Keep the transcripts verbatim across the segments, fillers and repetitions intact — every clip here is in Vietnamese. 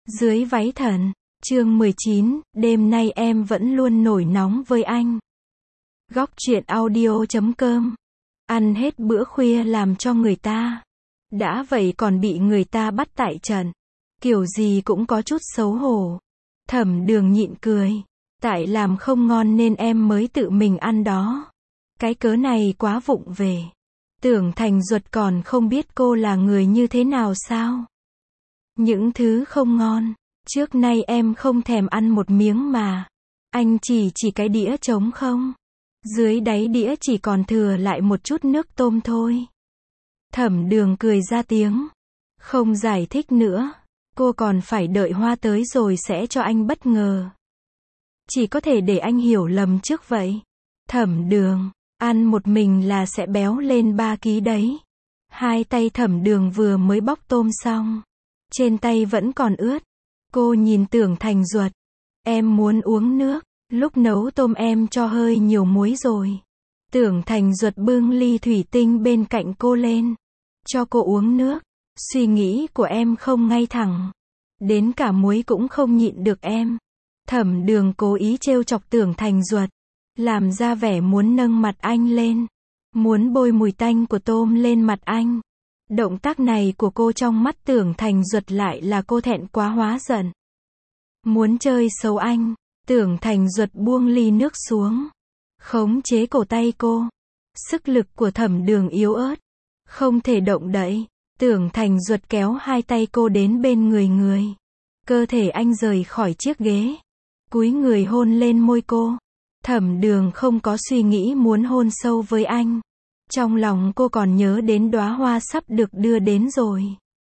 Dưới váy thần, chương mười chín, đêm nay em vẫn luôn nổi nóng với anh. Góc truyện audio chấm com. Ăn hết bữa khuya làm cho người ta. Đã vậy còn bị người ta bắt tại trận. Kiểu gì cũng có chút xấu hổ. Thẩm Đường nhịn cười. Tại làm không ngon nên em mới tự mình ăn đó. Cái cớ này quá vụng về. Tưởng Thành Duật còn không biết cô là người như thế nào sao? Những thứ không ngon, trước nay em không thèm ăn một miếng mà. Anh chỉ chỉ cái đĩa trống không. Dưới đáy đĩa chỉ còn thừa lại một chút nước tôm thôi. Thẩm Đường cười ra tiếng. Không giải thích nữa. Cô còn phải đợi Hoa tới rồi sẽ cho anh bất ngờ. Chỉ có thể để anh hiểu lầm trước vậy. Thẩm Đường, ăn một mình là sẽ béo lên ba ký đấy. Hai tay Thẩm Đường vừa mới bóc tôm xong. Trên tay vẫn còn ướt. Cô nhìn Tưởng Thành Duật. Em muốn uống nước. Lúc nấu tôm em cho hơi nhiều muối rồi. Tưởng Thành Duật bưng ly thủy tinh bên cạnh cô lên. Cho cô uống nước. Suy nghĩ của em không ngay thẳng. Đến cả muối cũng không nhịn được em. Thẩm Đường cố ý trêu chọc Tưởng Thành Duật. Làm ra vẻ muốn nâng mặt anh lên. Muốn bôi mùi tanh của tôm lên mặt anh. Động tác này của cô trong mắt Tưởng Thành Duật lại là cô thẹn quá hóa giận. Muốn chơi xấu anh. Tưởng Thành Duật buông ly nước xuống. Khống chế cổ tay cô. Sức lực của Thẩm Đường yếu ớt. Không thể động đậy. Tưởng Thành Duật kéo hai tay cô đến bên người người. Cơ thể anh rời khỏi chiếc ghế. Cúi người hôn lên môi cô. Thẩm Đường không có suy nghĩ muốn hôn sâu với anh. Trong lòng cô còn nhớ đến đóa hoa sắp được đưa đến rồi.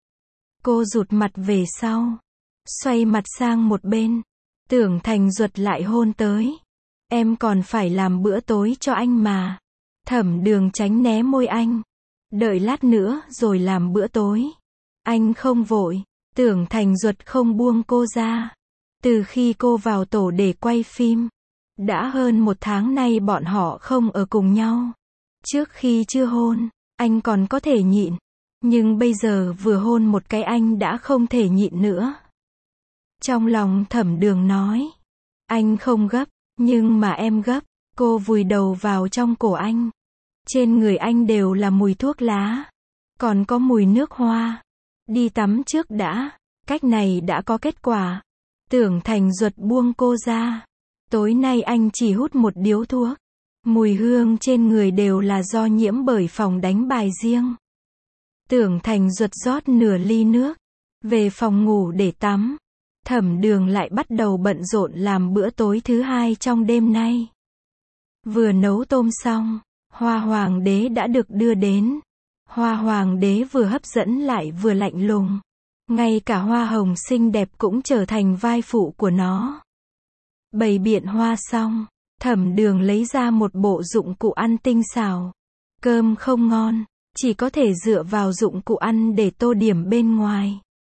Cô rụt mặt về sau. Xoay mặt sang một bên. Tưởng Thành Duật lại hôn tới. Em còn phải làm bữa tối cho anh mà. Thẩm Đường tránh né môi anh. Đợi lát nữa rồi làm bữa tối. Anh không vội. Tưởng Thành Duật không buông cô ra. Từ khi cô vào tổ để quay phim. Đã hơn một tháng nay bọn họ không ở cùng nhau. Trước khi chưa hôn, anh còn có thể nhịn. Nhưng bây giờ vừa hôn một cái anh đã không thể nhịn nữa. Trong lòng Thẩm Đường nói. Anh không gấp, nhưng mà em gấp. Cô vùi đầu vào trong cổ anh. Trên người anh đều là mùi thuốc lá. Còn có mùi nước hoa. Đi tắm trước đã. Cách này đã có kết quả. Tưởng Thành Duật buông cô ra. Tối nay anh chỉ hút một điếu thuốc. Mùi hương trên người đều là do nhiễm bởi phòng đánh bài riêng. Tưởng Thành Duật rót nửa ly nước. Về phòng ngủ để tắm. Thẩm Đường lại bắt đầu bận rộn làm bữa tối thứ hai trong đêm nay. Vừa nấu tôm xong, Hoa Hoàng đế đã được đưa đến. Hoa Hoàng đế vừa hấp dẫn lại vừa lạnh lùng. Ngay cả hoa hồng xinh đẹp cũng trở thành vai phụ của nó. Bày biện hoa xong. Thẩm Đường lấy ra một bộ dụng cụ ăn tinh xảo. Cơm không ngon, chỉ có thể dựa vào dụng cụ ăn để tô điểm bên ngoài.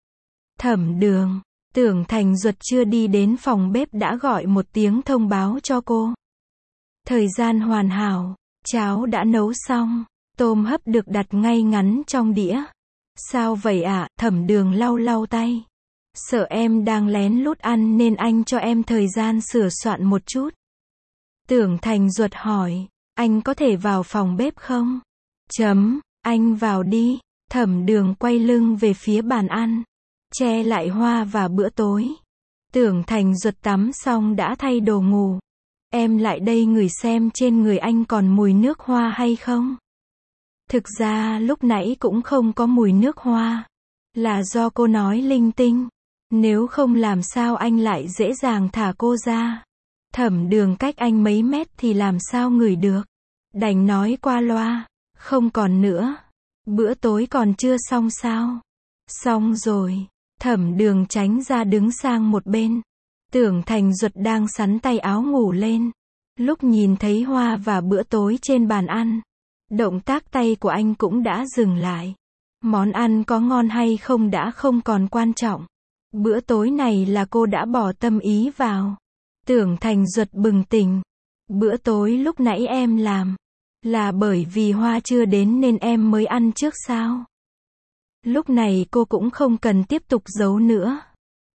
Thẩm Đường, Tưởng Thành Duật chưa đi đến phòng bếp đã gọi một tiếng thông báo cho cô. Thời gian hoàn hảo, cháo đã nấu xong, tôm hấp được đặt ngay ngắn trong đĩa. Sao vậy ạ? À? Thẩm Đường lau lau tay. Sợ em đang lén lút ăn nên anh cho em thời gian sửa soạn một chút. Tưởng Thành Duật hỏi, anh có thể vào phòng bếp không? Chấm, anh vào đi. Thẩm Đường quay lưng về phía bàn ăn, che lại hoa và bữa tối. Tưởng Thành Duật tắm xong đã thay đồ ngủ. Em lại đây ngửi xem trên người anh còn mùi nước hoa hay không? Thực ra lúc nãy cũng không có mùi nước hoa. Là do cô nói linh tinh. Nếu không làm sao anh lại dễ dàng thả cô ra. Thẩm Đường cách anh mấy mét thì làm sao ngửi được. Đành nói qua loa. Không còn nữa. Bữa tối còn chưa xong sao? Xong rồi. Thẩm Đường tránh ra đứng sang một bên. Tưởng Thành Duật đang xắn tay áo ngủ lên. Lúc nhìn thấy hoa và bữa tối trên bàn ăn. Động tác tay của anh cũng đã dừng lại. Món ăn có ngon hay không đã không còn quan trọng. Bữa tối này là cô đã bỏ tâm ý vào. Tưởng Thành Duật bừng tỉnh. Bữa tối lúc nãy em làm. Là bởi vì Hoa chưa đến nên em mới ăn trước sao? Lúc này cô cũng không cần tiếp tục giấu nữa.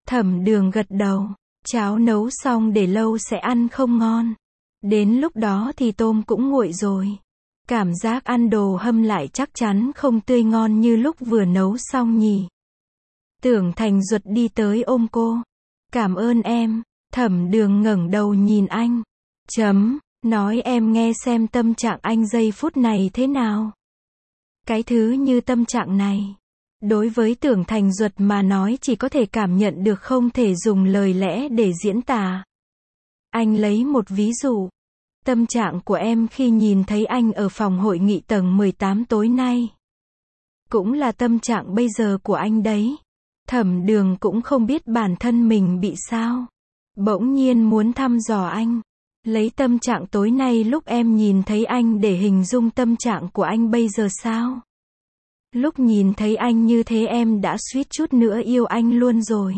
Thẩm Đường gật đầu. Cháo nấu xong để lâu sẽ ăn không ngon. Đến lúc đó thì tôm cũng nguội rồi. Cảm giác ăn đồ hâm lại chắc chắn không tươi ngon như lúc vừa nấu xong nhỉ. Tưởng Thành Duật đi tới ôm cô. Cảm ơn em. Thẩm Đường ngẩng đầu nhìn anh. Chấm, nói em nghe xem tâm trạng anh giây phút này thế nào. Cái thứ như tâm trạng này, đối với Tưởng Thành Duật mà nói chỉ có thể cảm nhận được, không thể dùng lời lẽ để diễn tả. Anh lấy một ví dụ. Tâm trạng của em khi nhìn thấy anh ở phòng hội nghị tầng mười tám tối nay. Cũng là tâm trạng bây giờ của anh đấy. Thẩm Đường cũng không biết bản thân mình bị sao. Bỗng nhiên muốn thăm dò anh. Lấy tâm trạng tối nay lúc em nhìn thấy anh để hình dung tâm trạng của anh bây giờ sao? Lúc nhìn thấy anh như thế em đã suýt chút nữa yêu anh luôn rồi.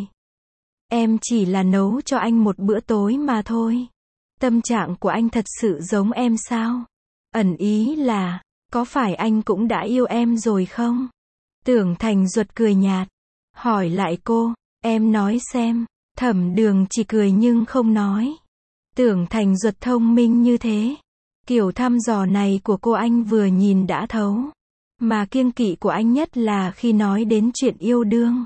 Em chỉ là nấu cho anh một bữa tối mà thôi. Tâm trạng của anh thật sự giống em sao? Ẩn ý là, có phải anh cũng đã yêu em rồi không? Tưởng Thành Duật cười nhạt. Hỏi lại cô, em nói xem. Thẩm Đường chỉ cười nhưng không nói. Tưởng Thành Duật thông minh như thế. Kiểu thăm dò này của cô anh vừa nhìn đã thấu. Mà kiêng kỵ của anh nhất là khi nói đến chuyện yêu đương.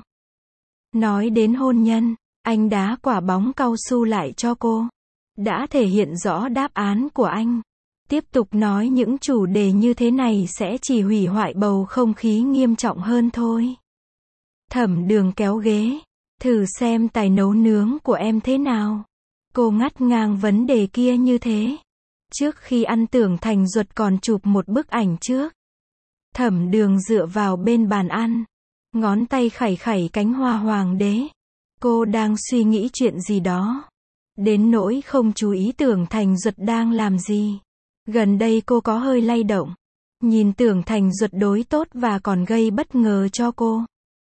Nói đến hôn nhân, anh đá quả bóng cao su lại cho cô. Đã thể hiện rõ đáp án của anh. Tiếp tục nói những chủ đề như thế này sẽ chỉ hủy hoại bầu không khí nghiêm trọng hơn thôi. Thẩm Đường kéo ghế. Thử xem tài nấu nướng của em thế nào. Cô ngắt ngang vấn đề kia như thế. Trước khi ăn Tưởng Thành Duật còn chụp một bức ảnh trước. Thẩm Đường dựa vào bên bàn ăn. Ngón tay khẩy khẩy cánh hoa hoàng đế. Cô đang suy nghĩ chuyện gì đó. Đến nỗi không chú ý Tưởng Thành Duật đang làm gì. Gần đây cô có hơi lay động. Nhìn Tưởng Thành Duật đối tốt và còn gây bất ngờ cho cô.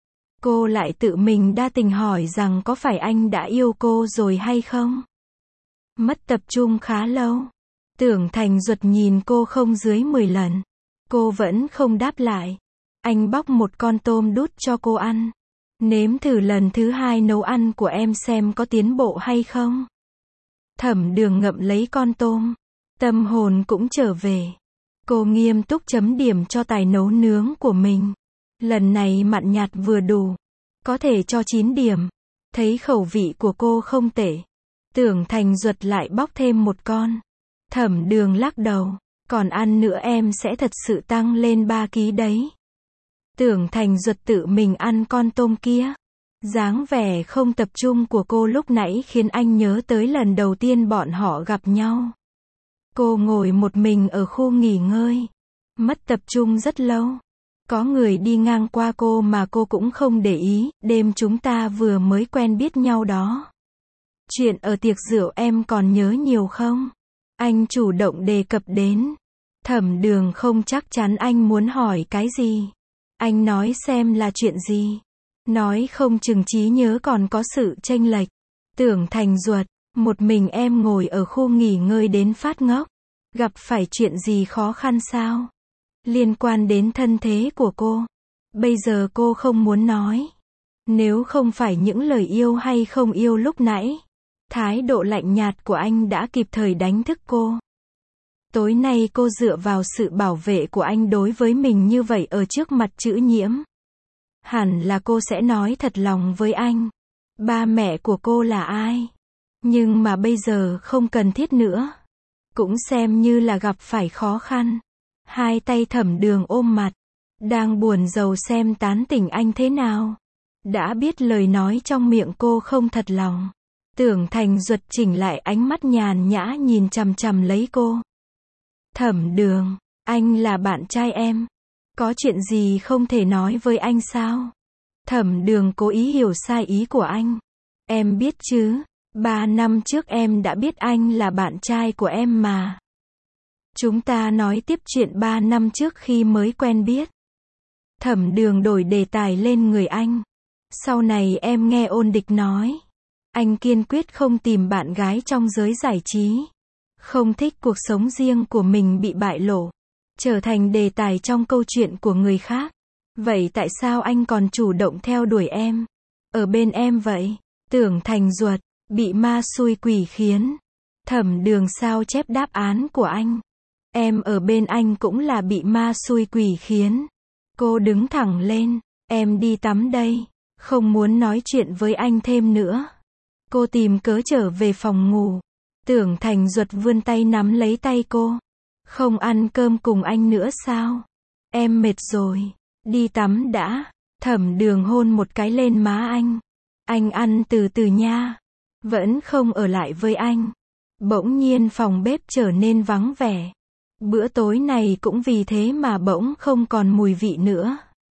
Cô lại tự mình đa tình hỏi rằng có phải anh đã yêu cô rồi hay không? Mất tập trung khá lâu. Tưởng Thành Duật nhìn cô không dưới mười lần. Cô vẫn không đáp lại. Anh bóc một con tôm đút cho cô ăn. Nếm thử lần thứ hai nấu ăn của em xem có tiến bộ hay không. Thẩm Đường ngậm lấy con tôm. Tâm hồn cũng trở về. Cô nghiêm túc chấm điểm cho tài nấu nướng của mình. Lần này mặn nhạt vừa đủ. Có thể cho chín điểm. Thấy khẩu vị của cô không tệ. Tưởng Thành Duật lại bóc thêm một con. Thẩm Đường lắc đầu. Còn ăn nữa em sẽ thật sự tăng lên ba ký đấy. Tưởng Thành Duật tự mình ăn con tôm kia. Dáng vẻ không tập trung của cô lúc nãy khiến anh nhớ tới lần đầu tiên bọn họ gặp nhau. Cô ngồi một mình ở khu nghỉ ngơi. Mất tập trung rất lâu. Có người đi ngang qua cô mà cô cũng không để ý. Đêm chúng ta vừa mới quen biết nhau đó. Chuyện ở tiệc rượu em còn nhớ nhiều không? Anh chủ động đề cập đến. Thẩm Đường không chắc chắn anh muốn hỏi cái gì. Anh nói xem là chuyện gì. Nói không chừng trí nhớ còn có sự chênh lệch. Tưởng Thành Duật, một mình em ngồi ở khu nghỉ ngơi đến phát ngốc. Gặp phải chuyện gì khó khăn sao? Liên quan đến thân thế của cô. Bây giờ cô không muốn nói. Nếu không phải những lời yêu hay không yêu lúc nãy. Thái độ lạnh nhạt của anh đã kịp thời đánh thức cô. Tối nay cô dựa vào sự bảo vệ của anh đối với mình như vậy ở trước mặt Trữ Nhiễm. Hẳn là cô sẽ nói thật lòng với anh. Ba mẹ của cô là ai? Nhưng mà bây giờ không cần thiết nữa. Cũng xem như là gặp phải khó khăn. Hai tay Thẩm Đường ôm mặt. Đang buồn rầu xem tán tỉnh anh thế nào. Đã biết lời nói trong miệng cô không thật lòng. Tưởng Thành Duật chỉnh lại ánh mắt nhàn nhã nhìn chằm chằm lấy cô. Thẩm Đường, anh là bạn trai em. Có chuyện gì không thể nói với anh sao? Thẩm Đường cố ý hiểu sai ý của anh. Em biết chứ, ba năm trước em đã biết anh là bạn trai của em mà. Chúng ta nói tiếp chuyện ba năm trước khi mới quen biết. Thẩm Đường đổi đề tài lên người anh. Sau này em nghe Ôn Địch nói. Anh kiên quyết không tìm bạn gái trong giới giải trí. Không thích cuộc sống riêng của mình bị bại lộ. Trở thành đề tài trong câu chuyện của người khác. Vậy tại sao anh còn chủ động theo đuổi em? Ở bên em vậy? Tưởng Thành Duật, bị ma xui quỷ khiến. Thẩm Đường sao chép đáp án của anh. Em ở bên anh cũng là bị ma xui quỷ khiến. Cô đứng thẳng lên. Em đi tắm đây. Không muốn nói chuyện với anh thêm nữa. Cô tìm cớ trở về phòng ngủ. Tưởng Thành Duật vươn tay nắm lấy tay cô. Không ăn cơm cùng anh nữa sao? Em mệt rồi. Đi tắm đã. Thẩm Đường hôn một cái lên má anh. Anh ăn từ từ nha. Vẫn không ở lại với anh. Bỗng nhiên phòng bếp trở nên vắng vẻ. Bữa tối này cũng vì thế mà bỗng không còn mùi vị nữa.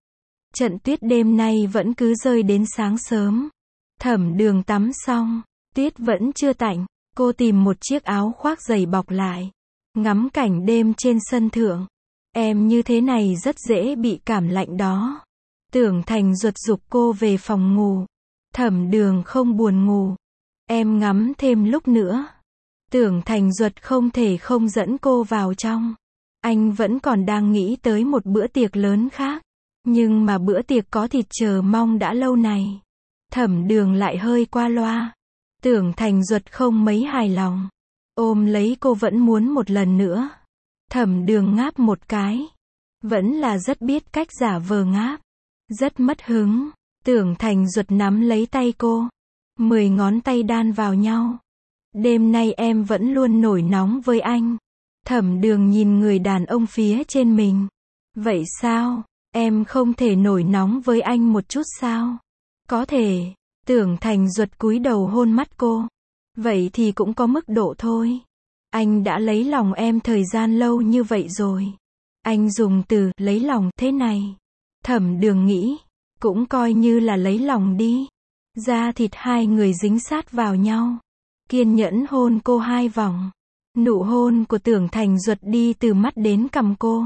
Trận tuyết đêm nay vẫn cứ rơi đến sáng sớm. Thẩm Đường tắm xong, tuyết vẫn chưa tạnh. Cô tìm một chiếc áo khoác dày bọc lại. Ngắm cảnh đêm trên sân thượng. Em như thế này rất dễ bị cảm lạnh đó. Tưởng Thành Duật giục cô về phòng ngủ. Thẩm Đường không buồn ngủ. Em ngắm thêm lúc nữa. Tưởng Thành Duật không thể không dẫn cô vào trong. Anh vẫn còn đang nghĩ tới một bữa tiệc lớn khác. Nhưng mà bữa tiệc có thịt chờ mong đã lâu này. Thẩm Đường lại hơi qua loa. Tưởng Thành Duật không mấy hài lòng. Ôm lấy cô vẫn muốn một lần nữa. Thẩm Đường ngáp một cái. Vẫn là rất biết cách giả vờ ngáp. Rất mất hứng. Tưởng Thành Duật nắm lấy tay cô. Mười ngón tay đan vào nhau. Đêm nay em vẫn luôn nổi nóng với anh. Thẩm Đường nhìn người đàn ông phía trên mình. Vậy sao? Em không thể nổi nóng với anh một chút sao? Có thể. Tưởng Thành Duật cúi đầu hôn mắt cô. Vậy thì cũng có mức độ thôi. Anh đã lấy lòng em thời gian lâu như vậy rồi. Anh dùng từ lấy lòng thế này. Thẩm Đường nghĩ. Cũng coi như là lấy lòng đi. Da thịt hai người dính sát vào nhau. Kiên nhẫn hôn cô hai vòng. Nụ hôn của Tưởng Thành Duật đi từ mắt đến cằm cô.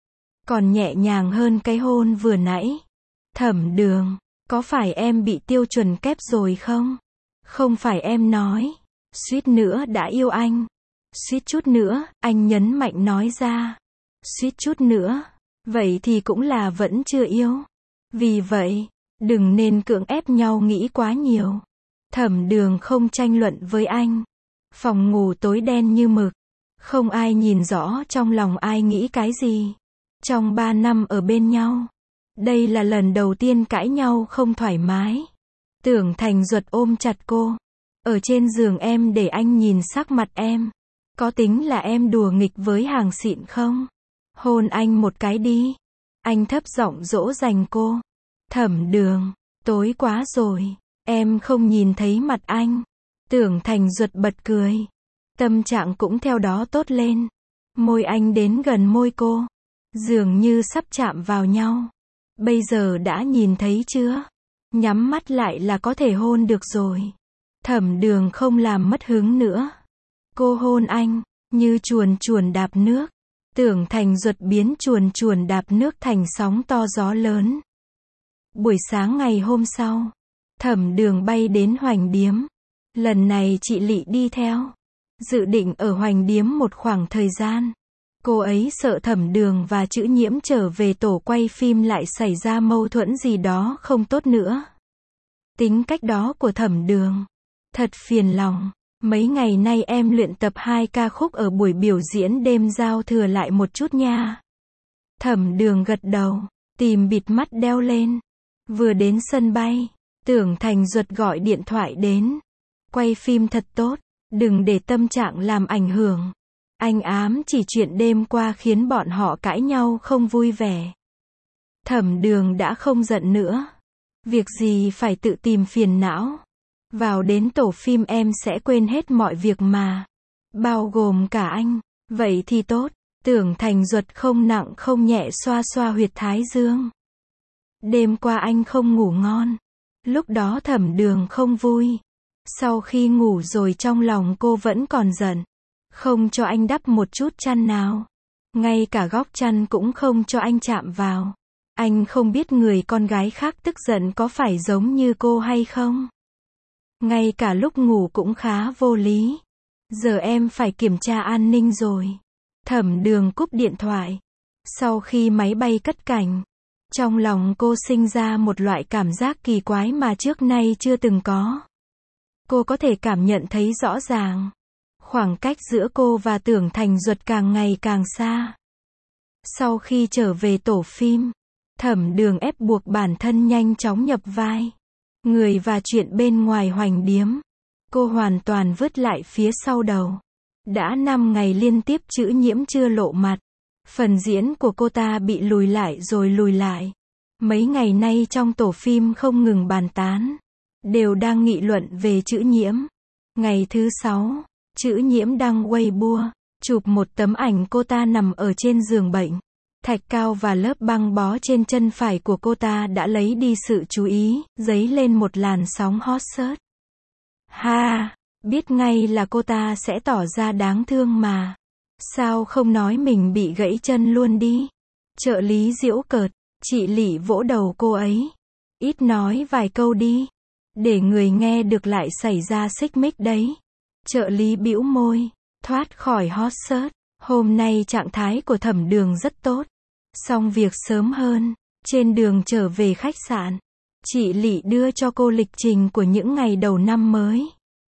Còn nhẹ nhàng hơn cái hôn vừa nãy. Thẩm Đường, có phải em bị tiêu chuẩn kép rồi không? Không phải em nói. Suýt nữa đã yêu anh. Suýt chút nữa, anh nhấn mạnh nói ra. Suýt chút nữa. Vậy thì cũng là vẫn chưa yêu. Vì vậy, đừng nên cưỡng ép nhau nghĩ quá nhiều. Thẩm Đường không tranh luận với anh. Phòng ngủ tối đen như mực. Không ai nhìn rõ trong lòng ai nghĩ cái gì. Trong ba năm ở bên nhau. Đây là lần đầu tiên cãi nhau không thoải mái. Tưởng Thành Duật ôm chặt cô. Ở trên giường em để anh nhìn sắc mặt em. Có tính là em đùa nghịch với hàng xịn không? Hôn anh một cái đi. Anh thấp giọng dỗ dành cô. Thẩm Đường, tối quá rồi. Em không nhìn thấy mặt anh. Tưởng Thành Duật bật cười. Tâm trạng cũng theo đó tốt lên. Môi anh đến gần môi cô. Dường như sắp chạm vào nhau. Bây giờ đã nhìn thấy chưa? Nhắm mắt lại là có thể hôn được rồi. Thẩm Đường không làm mất hứng nữa. Cô hôn anh, như chuồn chuồn đạp nước. Tưởng Thành Duật biến chuồn chuồn đạp nước thành sóng to gió lớn. Buổi sáng ngày hôm sau, Thẩm Đường bay đến Hoành Điếm. Lần này chị Lị đi theo. Dự định ở Hoành Điếm một khoảng thời gian. Cô ấy sợ Thẩm Đường và Chữ Nhiễm trở về tổ quay phim lại xảy ra mâu thuẫn gì đó không tốt nữa. Tính cách đó của Thẩm Đường. Thật phiền lòng. Mấy ngày nay em luyện tập hai ca khúc ở buổi biểu diễn đêm giao thừa lại một chút nha. Thẩm Đường gật đầu. Tìm bịt mắt đeo lên. Vừa đến sân bay. Tưởng Thành Duật gọi điện thoại đến. Quay phim thật tốt. Đừng để tâm trạng làm ảnh hưởng. Anh ám chỉ chuyện đêm qua khiến bọn họ cãi nhau không vui vẻ. Thẩm Đường đã không giận nữa. Việc gì phải tự tìm phiền não. Vào đến tổ phim em sẽ quên hết mọi việc mà. Bao gồm cả anh. Vậy thì tốt. Tưởng Thành Duật không nặng không nhẹ xoa xoa huyệt thái dương. Đêm qua anh không ngủ ngon. Lúc đó Thẩm Đường không vui. Sau khi ngủ rồi trong lòng cô vẫn còn giận. Không cho anh đắp một chút chăn nào. Ngay cả góc chăn cũng không cho anh chạm vào. Anh không biết người con gái khác tức giận có phải giống như cô hay không. Ngay cả lúc ngủ cũng khá vô lý. Giờ em phải kiểm tra an ninh rồi. Thẩm Đường cúp điện thoại. Sau khi máy bay cất cánh, trong lòng cô sinh ra một loại cảm giác kỳ quái mà trước nay chưa từng có. Cô có thể cảm nhận thấy rõ ràng. Khoảng cách giữa cô và Tưởng Thành Duật càng ngày càng xa. Sau khi trở về tổ phim, Thẩm Đường ép buộc bản thân nhanh chóng nhập vai. Người và chuyện bên ngoài hoành điếm. Cô hoàn toàn vứt lại phía sau đầu. Đã năm ngày liên tiếp Chữ Nhiễm chưa lộ mặt. Phần diễn của cô ta bị lùi lại rồi lùi lại. Mấy ngày nay trong tổ phim không ngừng bàn tán. Đều đang nghị luận về Chữ Nhiễm. Ngày thứ sáu, Chữ Nhiễm đăng Weibo, chụp một tấm ảnh cô ta nằm ở trên giường bệnh. Thạch cao và lớp băng bó trên chân phải của cô ta đã lấy đi sự chú ý, dấy lên một làn sóng hot search. Ha, biết ngay là cô ta sẽ tỏ ra đáng thương mà. Sao không nói mình bị gãy chân luôn đi? Trợ lý giễu cợt, chị Lị vỗ đầu cô ấy. Ít nói vài câu đi. Để người nghe được lại xảy ra xích mích đấy. Trợ lý bĩu môi, thoát khỏi hot search. Hôm nay trạng thái của Thẩm Đường rất tốt. Xong việc sớm hơn, trên đường trở về khách sạn, chị Lị đưa cho cô lịch trình của những ngày đầu năm mới.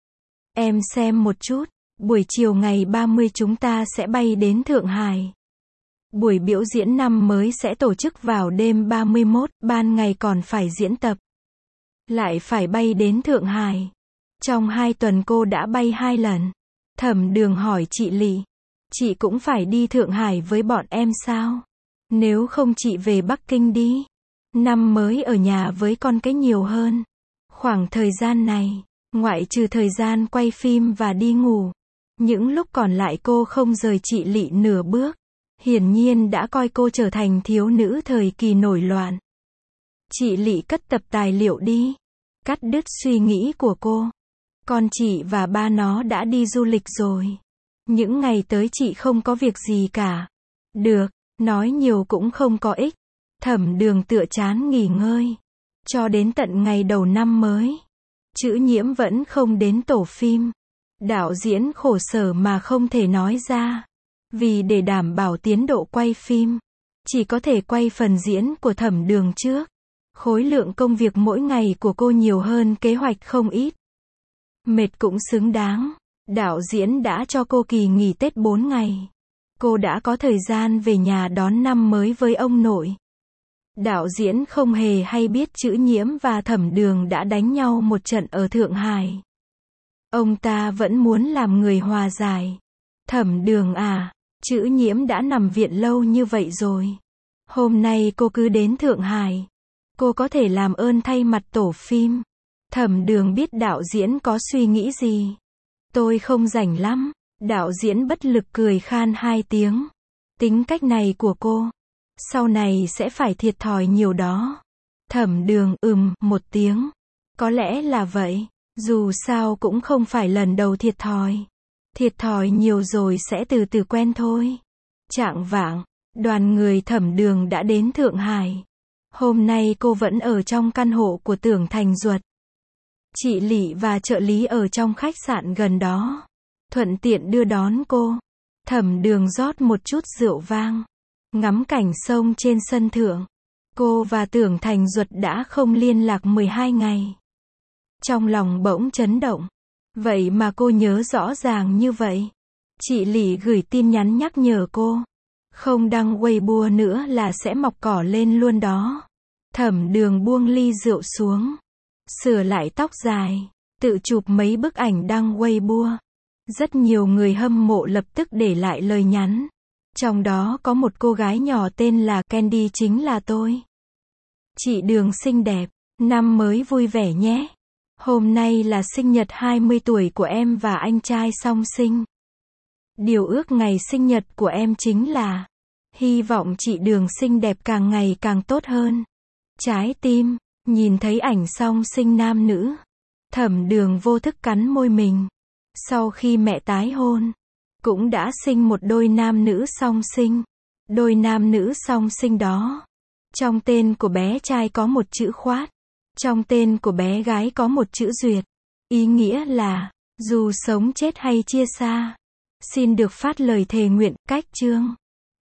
Em xem một chút, buổi chiều ngày ba mươi chúng ta sẽ bay đến Thượng Hải. Buổi biểu diễn năm mới sẽ tổ chức vào đêm ba mươi mốt, ban ngày còn phải diễn tập. Lại phải bay đến Thượng Hải. Trong hai tuần cô đã bay hai lần. Thẩm Đường hỏi chị Lị, chị cũng phải đi Thượng Hải với bọn em sao? Nếu không chị về Bắc Kinh đi. Năm mới ở nhà với con cái nhiều hơn. Khoảng thời gian này, ngoại trừ thời gian quay phim và đi ngủ, những lúc còn lại cô không rời chị Lị nửa bước. Hiển nhiên đã coi cô trở thành thiếu nữ thời kỳ nổi loạn. Chị Lị cất tập tài liệu đi. Cắt đứt suy nghĩ của cô. Con chị và ba nó đã đi du lịch rồi. Những ngày tới chị không có việc gì cả. Được, nói nhiều cũng không có ích. Thẩm Đường tựa chán nghỉ ngơi. Cho đến tận ngày đầu năm mới, Chữ Nhiễm vẫn không đến tổ phim. Đạo diễn khổ sở mà không thể nói ra. Vì để đảm bảo tiến độ quay phim, chỉ có thể quay phần diễn của Thẩm Đường trước. Khối lượng công việc mỗi ngày của cô nhiều hơn kế hoạch không ít. Mệt cũng xứng đáng. Đạo diễn đã cho cô kỳ nghỉ Tết bốn ngày. Cô đã có thời gian về nhà đón năm mới với ông nội. Đạo diễn không hề hay biết Chữ Nhiễm và Thẩm Đường đã đánh nhau một trận ở Thượng Hải. Ông ta vẫn muốn làm người hòa giải. Thẩm Đường à, Chữ Nhiễm đã nằm viện lâu như vậy rồi. Hôm nay cô cứ đến Thượng Hải. Cô có thể làm ơn thay mặt tổ phim. Thẩm Đường biết đạo diễn có suy nghĩ gì. Tôi không rảnh lắm. Đạo diễn bất lực cười khan hai tiếng. Tính cách này của cô, sau này sẽ phải thiệt thòi nhiều đó. Thẩm Đường ừm một tiếng. Có lẽ là vậy. Dù sao cũng không phải lần đầu thiệt thòi. Thiệt thòi nhiều rồi sẽ từ từ quen thôi. Chạng vạng, đoàn người Thẩm Đường đã đến Thượng Hải. Hôm nay cô vẫn ở trong căn hộ của Tưởng Thành Duật. Chị Lị và trợ lý ở trong khách sạn gần đó. Thuận tiện đưa đón cô. Thẩm Đường rót một chút rượu vang. Ngắm cảnh sông trên sân thượng. Cô và Tưởng Thành Duật đã không liên lạc mười hai ngày. Trong lòng bỗng chấn động. Vậy mà cô nhớ rõ ràng như vậy. Chị Lị gửi tin nhắn nhắc nhở cô. Không đăng Weibo nữa là sẽ mọc cỏ lên luôn đó. Thẩm Đường buông ly rượu xuống. Sửa lại tóc dài. Tự chụp mấy bức ảnh đăng Weibo. Rất nhiều người hâm mộ lập tức để lại lời nhắn. Trong đó có một cô gái nhỏ tên là Candy chính là tôi. Chị Đường xinh đẹp. Năm mới vui vẻ nhé. Hôm nay là sinh nhật hai mươi tuổi của em và anh trai song sinh. Điều ước ngày sinh nhật của em chính là hy vọng chị Đường xinh đẹp càng ngày càng tốt hơn. Trái tim. Nhìn thấy ảnh song sinh nam nữ, Thẩm Đường vô thức cắn môi mình. Sau khi mẹ tái hôn, cũng đã sinh một đôi nam nữ song sinh. Đôi nam nữ song sinh đó, trong tên của bé trai có một chữ Khoát, trong tên của bé gái có một chữ Duyệt. Ý nghĩa là, dù sống chết hay chia xa, xin được phát lời thề nguyện, cách chương.